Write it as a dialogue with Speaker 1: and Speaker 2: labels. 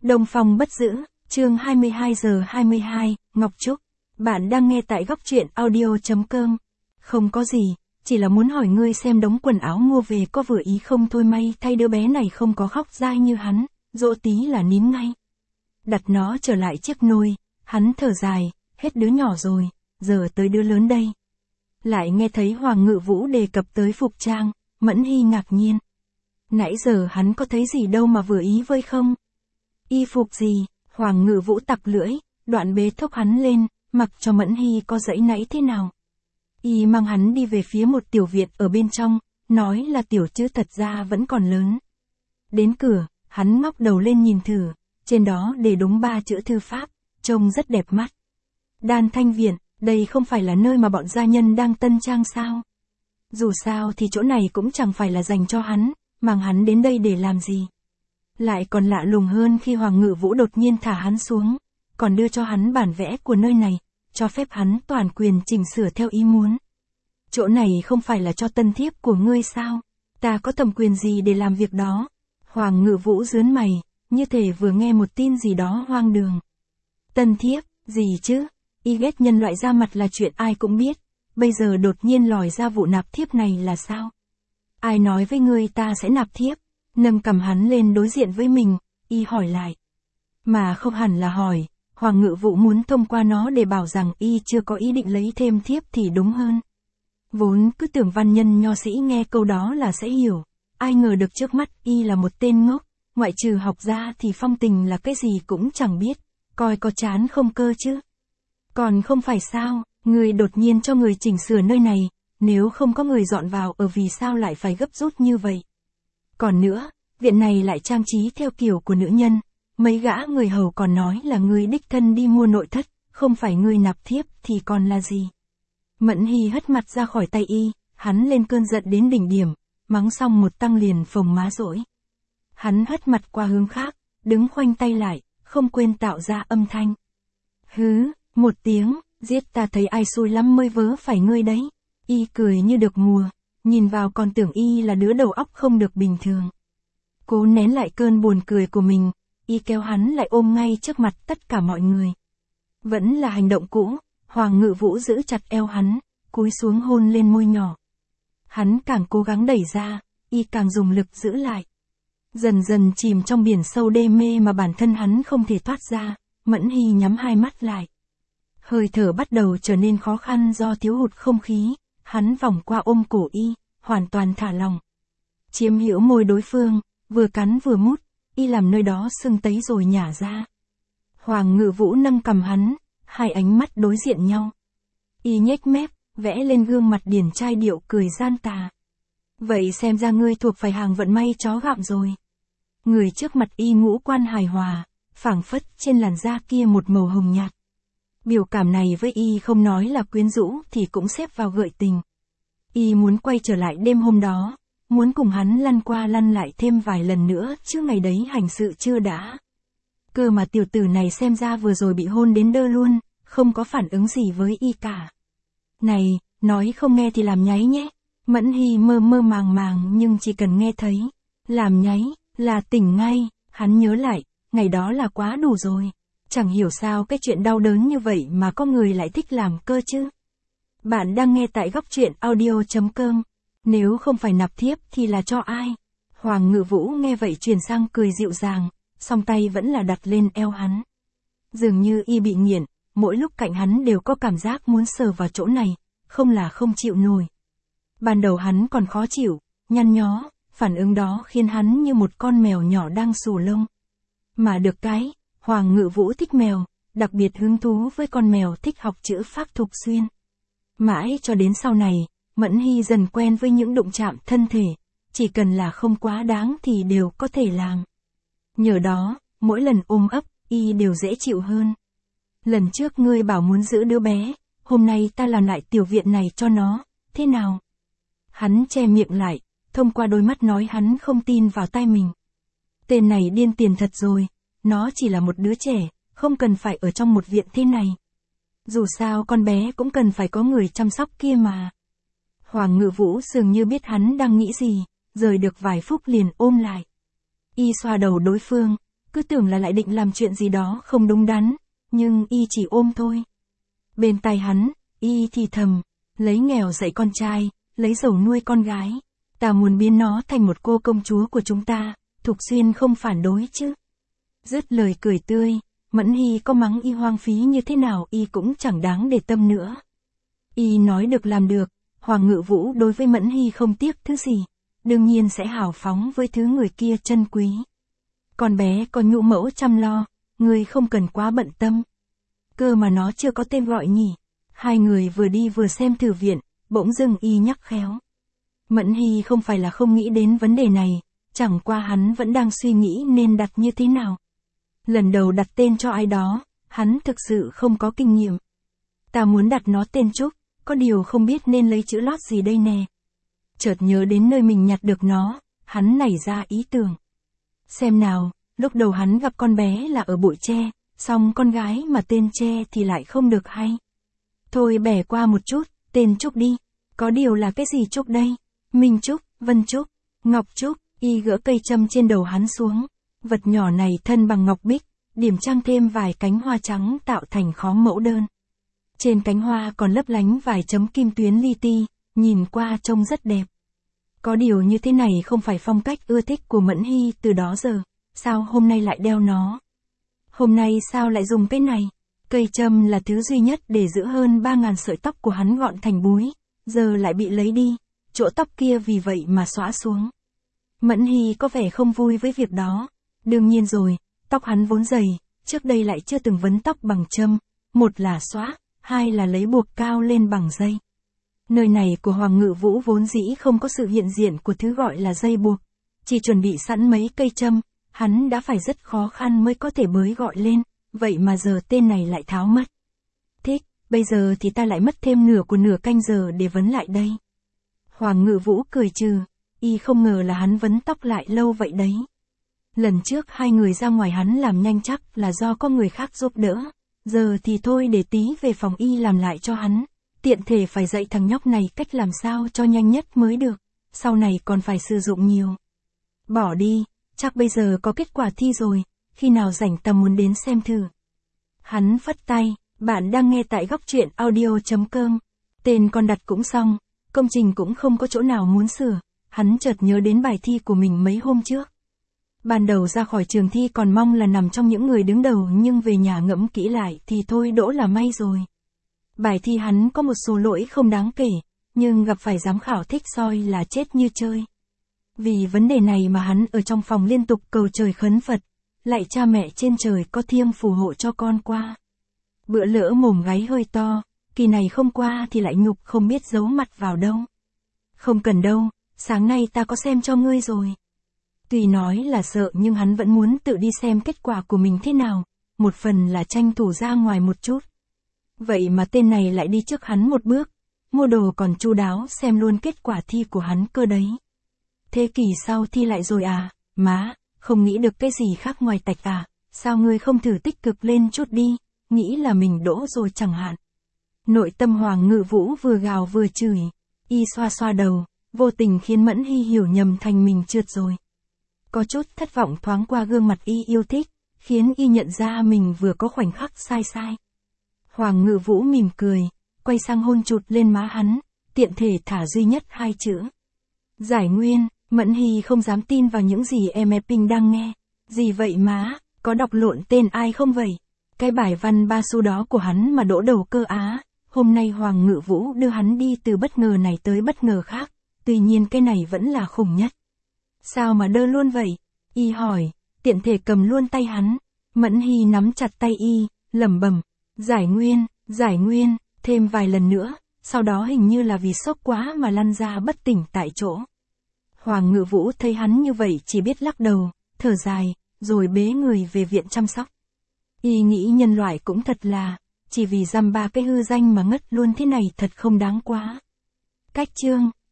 Speaker 1: Đông Phong bất giữ, chương 22 giờ 22, Ngọc Trúc. Bạn đang nghe tại góc truyện audio.com. Không có gì, chỉ là muốn hỏi ngươi xem đống quần áo mua về có vừa ý không thôi, may thay đứa bé này không có khóc dai như hắn, dỗ tí là nín ngay. Đặt nó trở lại chiếc nôi, hắn thở dài, hết đứa nhỏ rồi, giờ tới đứa lớn đây. Lại nghe thấy Hoàng Ngự Vũ đề cập tới phục trang, Mẫn Hy ngạc nhiên. Nãy giờ hắn có thấy gì đâu mà vừa ý với không? Y phục gì? Hoàng Ngự Vũ tặc lưỡi, đoạn bế thốc hắn lên, mặc cho Mẫn Hy có dãy nãy thế nào. Y mang hắn đi về phía một tiểu viện ở bên trong, nói là tiểu chứ thật ra vẫn còn lớn. Đến cửa, hắn ngóc đầu lên nhìn thử, trên đó để đúng 3 chữ thư pháp, trông rất đẹp mắt. Đan Thanh Viện, đây không phải là nơi mà bọn gia nhân đang tân trang sao? Dù sao thì chỗ này cũng chẳng phải là dành cho hắn, mang hắn đến đây để làm gì. Lại còn lạ lùng hơn khi Hoàng Ngự Vũ đột nhiên thả hắn xuống, còn đưa cho hắn bản vẽ của nơi này, cho phép hắn toàn quyền chỉnh sửa theo ý muốn. Chỗ này không phải là cho tân thiếp của ngươi sao? Ta có thẩm quyền gì để làm việc đó? Hoàng Ngự Vũ rướn mày, như thể vừa nghe một tin gì đó hoang đường. Tân thiếp, gì chứ? Y ghét nhân loại ra mặt là chuyện ai cũng biết, bây giờ đột nhiên lòi ra vụ nạp thiếp này là sao? Ai nói với ngươi ta sẽ nạp thiếp? Nâng cầm hắn lên đối diện với mình, Y hỏi lại. Mà không hẳn là hỏi, Hoàng Ngự Vũ muốn thông qua nó để bảo rằng Y chưa có ý định lấy thêm thiếp thì đúng hơn. Vốn cứ tưởng văn nhân nho sĩ nghe câu đó là sẽ hiểu, ai ngờ được trước mắt Y là một tên ngốc, ngoại trừ học ra thì phong tình là cái gì cũng chẳng biết, coi có chán không cơ chứ. Còn không phải sao, người đột nhiên cho người chỉnh sửa nơi này, nếu không có người dọn vào ở vì sao lại phải gấp rút như vậy. Còn nữa, viện này lại trang trí theo kiểu của nữ nhân, mấy gã người hầu còn nói là ngươi đích thân đi mua nội thất, không phải ngươi nạp thiếp thì còn là gì. Mẫn Hy hất mặt ra khỏi tay Y, hắn lên cơn giận đến đỉnh điểm, mắng xong một tăng liền phồng má rỗi. Hắn hất mặt qua hướng khác, đứng khoanh tay lại, không quên tạo ra âm thanh. Hứ, một tiếng, giết ta thấy ai xui lắm mới vớ phải ngươi đấy. Y cười như được mùa, nhìn vào còn tưởng Y là đứa đầu óc không được bình thường. Cố nén lại cơn buồn cười của mình, Y kéo hắn lại ôm ngay trước mặt tất cả mọi người. Vẫn là hành động cũ, Hoàng Ngự Vũ giữ chặt eo hắn, cúi xuống hôn lên môi nhỏ. Hắn càng cố gắng đẩy ra, Y càng dùng lực giữ lại. Dần dần chìm trong biển sâu đê mê mà bản thân hắn không thể thoát ra, Mẫn Hy nhắm hai mắt lại. Hơi thở bắt đầu trở nên khó khăn do thiếu hụt không khí, hắn vòng qua ôm cổ Y, hoàn toàn thả lỏng. Chiếm hữu môi đối phương, vừa cắn vừa mút, Y làm nơi đó sưng tấy rồi nhả ra. Hoàng Ngự Vũ nâng cầm hắn, hai ánh mắt đối diện nhau. Y nhếch mép, vẽ lên gương mặt điển trai điệu cười gian tà. Vậy xem ra ngươi thuộc phải hàng vận may chó gặm rồi. Người trước mặt Y ngũ quan hài hòa, phảng phất trên làn da kia một màu hồng nhạt. Biểu cảm này với Y không nói là quyến rũ thì cũng xếp vào gợi tình. Y muốn quay trở lại đêm hôm đó, muốn cùng hắn lăn qua lăn lại thêm vài lần nữa chứ ngày đấy hành sự chưa đã. Cơ mà tiểu tử này xem ra vừa rồi bị hôn đến đơ luôn, không có phản ứng gì với Y cả. Này, nói không nghe thì làm nháy nhé. Mẫn Hy mơ mơ màng màng nhưng chỉ cần nghe thấy, làm nháy, là tỉnh ngay, hắn nhớ lại, ngày đó là quá đủ rồi. Chẳng hiểu sao cái chuyện đau đớn như vậy mà có người lại thích làm cơ chứ. Bạn đang nghe tại góc truyện audio.com. Nếu không phải nạp thiếp thì là cho ai? Hoàng Ngự Vũ nghe vậy chuyển sang cười dịu dàng, song tay vẫn là đặt lên eo hắn. Dường như Y bị nghiện, mỗi lúc cạnh hắn đều có cảm giác muốn sờ vào chỗ này, không là không chịu nổi. Ban đầu hắn còn khó chịu, nhăn nhó, phản ứng đó khiến hắn như một con mèo nhỏ đang xù lông. Mà được cái, Hoàng Ngự Vũ thích mèo, đặc biệt hứng thú với con mèo thích học chữ Pháp thục xuyên. Mãi cho đến sau này, Mẫn Hy dần quen với những đụng chạm thân thể, chỉ cần là không quá đáng thì đều có thể làm. Nhờ đó, mỗi lần ôm ấp, Y đều dễ chịu hơn. Lần trước ngươi bảo muốn giữ đứa bé, hôm nay ta làm lại tiểu viện này cho nó, thế nào? Hắn che miệng lại, thông qua đôi mắt nói hắn không tin vào tai mình. Tên này điên tiền thật rồi, nó chỉ là một đứa trẻ, không cần phải ở trong một viện thế này. Dù sao con bé cũng cần phải có người chăm sóc kia mà. Hoàng Ngự Vũ dường như biết hắn đang nghĩ gì, rời được vài phút liền ôm lại. Y xoa đầu đối phương, cứ tưởng là lại định làm chuyện gì đó không đúng đắn, nhưng y chỉ ôm thôi. Bên tai hắn, y thì thầm, lấy nghèo dạy con trai, lấy giàu nuôi con gái. Ta muốn biến nó thành một cô công chúa của chúng ta, Thục Xuyên không phản đối chứ. Dứt lời cười tươi, Mẫn Hy có mắng y hoang phí như thế nào y cũng chẳng đáng để tâm nữa. Y nói được làm được, Hoàng Ngự Vũ đối với Mẫn Hy không tiếc thứ gì, đương nhiên sẽ hào phóng với thứ người kia trân quý. Con bé có nhũ mẫu chăm lo, người không cần quá bận tâm. Cơ mà nó chưa có tên gọi nhỉ. Hai người vừa đi vừa xem thử viện, bỗng dưng y nhắc khéo. Mẫn Hy không phải là không nghĩ đến vấn đề này, chẳng qua hắn vẫn đang suy nghĩ nên đặt như thế nào. Lần đầu đặt tên cho ai đó, hắn thực sự không có kinh nghiệm. Ta muốn đặt nó tên Trúc, có điều không biết nên lấy chữ lót gì đây nè. Chợt nhớ đến nơi mình nhặt được nó, hắn nảy ra ý tưởng. Xem nào, lúc đầu hắn gặp con bé là ở bụi tre, song con gái mà tên tre thì lại không được hay. Thôi bẻ qua một chút, tên Trúc đi. Có điều là cái gì Trúc đây? Minh Trúc, Vân Trúc, Ngọc Trúc, y gỡ cây châm trên đầu hắn xuống. Vật nhỏ này thân bằng ngọc bích, điểm trang thêm vài cánh hoa trắng tạo thành khóm mẫu đơn. Trên cánh hoa còn lấp lánh vài chấm kim tuyến li ti, nhìn qua trông rất đẹp. Có điều như thế này không phải phong cách ưa thích của Mẫn Hy từ đó giờ, sao hôm nay lại đeo nó? Hôm nay sao lại dùng cái này? Cây châm là thứ duy nhất để giữ hơn 3.000 sợi tóc của hắn gọn thành búi, giờ lại bị lấy đi, chỗ tóc kia vì vậy mà xõa xuống. Mẫn Hy có vẻ không vui với việc đó. Đương nhiên rồi, tóc hắn vốn dày, trước đây lại chưa từng vấn tóc bằng châm, một là xõa, hai là lấy buộc cao lên bằng dây. Nơi này của Hoàng Ngự Vũ vốn dĩ không có sự hiện diện của thứ gọi là dây buộc, chỉ chuẩn bị sẵn mấy cây châm, hắn đã phải rất khó khăn mới có thể bới gọi lên, vậy mà giờ tên này lại tháo mất. Thích, bây giờ thì ta lại mất thêm nửa của nửa canh giờ để vấn lại đây. Hoàng Ngự Vũ cười trừ, y không ngờ là hắn vấn tóc lại lâu vậy đấy. Lần trước hai người ra ngoài hắn làm nhanh chắc là do có người khác giúp đỡ, giờ thì thôi để tí về phòng y làm lại cho hắn, tiện thể phải dạy thằng nhóc này cách làm sao cho nhanh nhất mới được, sau này còn phải sử dụng nhiều. Bỏ đi, chắc bây giờ có kết quả thi rồi, khi nào rảnh ta muốn đến xem thử. Hắn phất tay, bạn đang nghe tại góc truyện audio.com. Tên con đặt cũng xong, công trình cũng không có chỗ nào muốn sửa, hắn chợt nhớ đến bài thi của mình mấy hôm trước. Ban đầu ra khỏi trường thi còn mong là nằm trong những người đứng đầu nhưng về nhà ngẫm kỹ lại thì thôi đỗ là may rồi. Bài thi hắn có một số lỗi không đáng kể, nhưng gặp phải giám khảo thích soi là chết như chơi. Vì vấn đề này mà hắn ở trong phòng liên tục cầu trời khấn Phật, lạy cha mẹ trên trời có thiêng phù hộ cho con qua. Bữa lỡ mồm gáy hơi to, kỳ này không qua thì lại nhục không biết giấu mặt vào đâu. Không cần đâu, sáng nay ta có xem cho ngươi rồi. Tuy nói là sợ nhưng hắn vẫn muốn tự đi xem kết quả của mình thế nào, một phần là tranh thủ ra ngoài một chút. Vậy mà tên này lại đi trước hắn một bước, mua đồ còn chu đáo xem luôn kết quả thi của hắn cơ đấy. Thế kỳ sau thi lại rồi à, má, không nghĩ được cái gì khác ngoài tạch à, sao ngươi không thử tích cực lên chút đi, nghĩ là mình đỗ rồi chẳng hạn. Nội tâm Hoàng Ngự Vũ vừa gào vừa chửi, y xoa xoa đầu, vô tình khiến Mẫn Hy hiểu nhầm thành mình trượt rồi. Có chút thất vọng thoáng qua gương mặt y yêu thích, khiến y nhận ra mình vừa có khoảnh khắc sai. Hoàng Ngự Vũ mỉm cười, quay sang hôn chụt lên má hắn, tiện thể thả duy nhất hai chữ. Giải nguyên. Mẫn Hy không dám tin vào những gì em Ping đang nghe. Gì vậy má, có đọc lộn tên ai không vậy? Cái bài văn ba xu đó của hắn mà đỗ đầu cơ á. Hôm nay Hoàng Ngự Vũ đưa hắn đi từ bất ngờ này tới bất ngờ khác, tuy nhiên cái này vẫn là khủng nhất. Sao mà đơ luôn vậy? Y hỏi, tiện thể cầm luôn tay hắn. Mẫn Hy nắm chặt tay y, lẩm bẩm, giải nguyên, thêm vài lần nữa, sau đó hình như là vì sốc quá mà lăn ra bất tỉnh tại chỗ. Hoàng Ngự Vũ thấy hắn như vậy chỉ biết lắc đầu, thở dài, rồi bế người về viện chăm sóc. Y nghĩ nhân loại cũng thật là, chỉ vì dăm ba cái hư danh mà ngất luôn thế này thật không đáng quá. Cách chương